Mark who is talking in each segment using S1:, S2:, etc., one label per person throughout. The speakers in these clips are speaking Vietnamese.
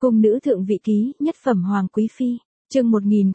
S1: Cung nữ thượng vị ký, nhất phẩm hoàng quý phi. Chương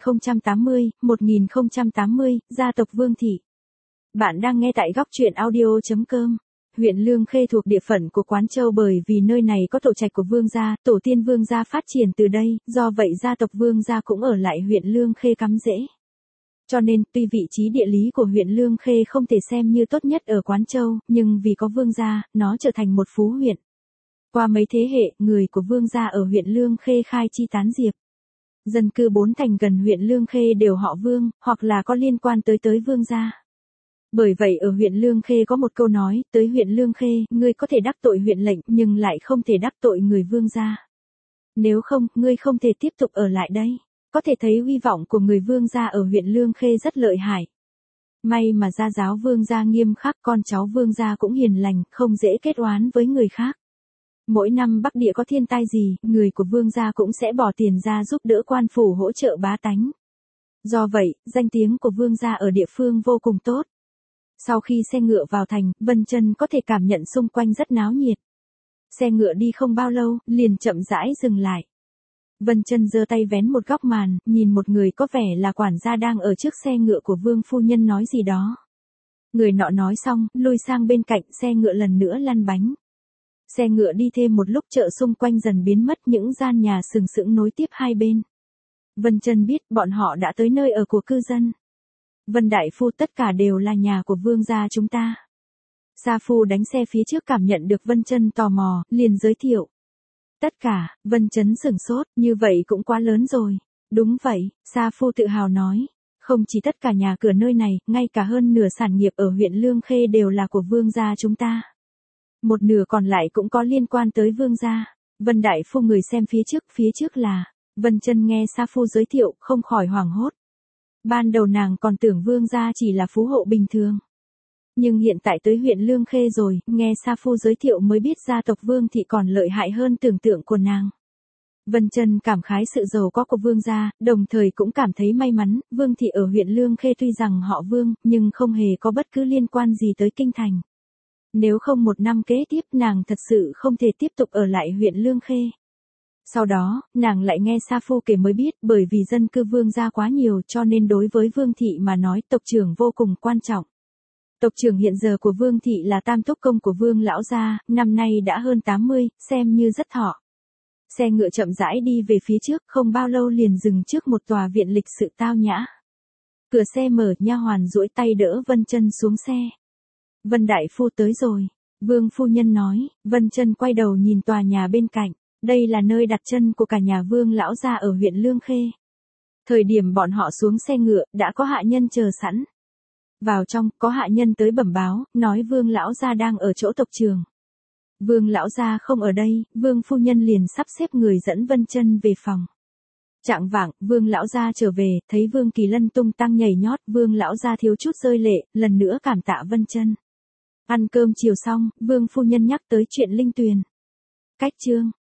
S1: 1080, gia tộc Vương thị. Bạn đang nghe tại góc truyện audio.com. Huyện Lương Khê thuộc địa phận của Quán Châu, bởi vì nơi này có tổ trạch của Vương gia, tổ tiên Vương gia phát triển từ đây, do vậy gia tộc Vương gia cũng ở lại huyện Lương Khê cắm rễ. Cho nên, tuy vị trí địa lý của huyện Lương Khê không thể xem như tốt nhất ở Quán Châu, nhưng vì có Vương gia, nó trở thành một phú huyện. Qua mấy thế hệ, người của Vương gia ở huyện Lương Khê khai chi tán diệp. Dân cư 4 thành gần huyện Lương Khê đều họ Vương, hoặc là có liên quan tới Vương gia. Bởi vậy ở huyện Lương Khê có một câu nói, tới huyện Lương Khê, ngươi có thể đắc tội huyện lệnh nhưng lại không thể đắc tội người Vương gia. Nếu không, ngươi không thể tiếp tục ở lại đây. Có thể thấy uy vọng của người Vương gia ở huyện Lương Khê rất lợi hại. May mà gia giáo Vương gia nghiêm khắc, con cháu Vương gia cũng hiền lành, không dễ kết oán với người khác. Mỗi năm Bắc Địa có thiên tai gì, người của Vương gia cũng sẽ bỏ tiền ra giúp đỡ quan phủ hỗ trợ bá tánh. Do vậy, danh tiếng của Vương gia ở địa phương vô cùng tốt. Sau khi xe ngựa vào thành, Vân Chân có thể cảm nhận xung quanh rất náo nhiệt. Xe ngựa đi không bao lâu, liền chậm rãi dừng lại. Vân Chân giơ tay vén một góc màn, nhìn một người có vẻ là quản gia đang ở trước xe ngựa của Vương phu nhân nói gì đó. Người nọ nói xong, lùi sang bên cạnh, xe ngựa lần nữa lăn bánh. Xe ngựa đi thêm một lúc, chợ xung quanh dần biến mất, những gian nhà sừng sững nối tiếp hai bên. Vân Chân biết bọn họ đã tới nơi ở của cư dân. Vân đại phu, tất cả đều là nhà của Vương gia chúng ta. Sa phu đánh xe phía trước cảm nhận được Vân Chân tò mò, liền giới thiệu. Tất cả, Vân Chân sửng sốt, như vậy cũng quá lớn rồi. Đúng vậy, Sa phu tự hào nói. Không chỉ tất cả nhà cửa nơi này, ngay cả hơn nửa sản nghiệp ở huyện Lương Khê đều là của Vương gia chúng ta. Một nửa còn lại cũng có liên quan tới Vương gia. Vân đại phu người xem phía trước là. Vân Chân nghe Sa phu giới thiệu, không khỏi hoảng hốt. Ban đầu nàng còn tưởng Vương gia chỉ là phú hộ bình thường. Nhưng hiện tại tới huyện Lương Khê rồi, nghe Sa phu giới thiệu mới biết gia tộc Vương thị còn lợi hại hơn tưởng tượng của nàng. Vân Chân cảm khái sự giàu có của Vương gia, đồng thời cũng cảm thấy may mắn, Vương thị ở huyện Lương Khê tuy rằng họ Vương, nhưng không hề có bất cứ liên quan gì tới kinh thành. Nếu không một năm kế tiếp, nàng thật sự không thể tiếp tục ở lại huyện Lương Khê. Sau đó, nàng lại nghe Sa phu kể mới biết, bởi vì dân cư Vương gia quá nhiều cho nên đối với Vương thị mà nói tộc trưởng vô cùng quan trọng. Tộc trưởng hiện giờ của Vương thị là tam thúc công của Vương lão gia, năm nay đã hơn 80, xem như rất thọ. Xe ngựa chậm rãi đi về phía trước, không bao lâu liền dừng trước một tòa viện lịch sự tao nhã. Cửa xe mở, nha hoàn duỗi tay đỡ Vân Chân xuống xe. Vân đại phu tới rồi. Vương phu nhân nói. Vân Chân quay đầu nhìn tòa nhà bên cạnh. Đây là nơi đặt chân của cả nhà Vương lão gia ở huyện Lương Khê. Thời điểm bọn họ xuống xe ngựa, đã có hạ nhân chờ sẵn. Vào trong, có hạ nhân tới bẩm báo, nói Vương lão gia đang ở chỗ tộc trưởng. Vương lão gia không ở đây, Vương phu nhân liền sắp xếp người dẫn Vân Chân về phòng. Chạng vạng, Vương lão gia trở về, thấy Vương Kỳ Lân tung tăng nhảy nhót, Vương lão gia thiếu chút rơi lệ, lần nữa cảm tạ Vân Chân. Ăn cơm chiều xong, Vương phu nhân nhắc tới chuyện Linh Tuyền. Cách chương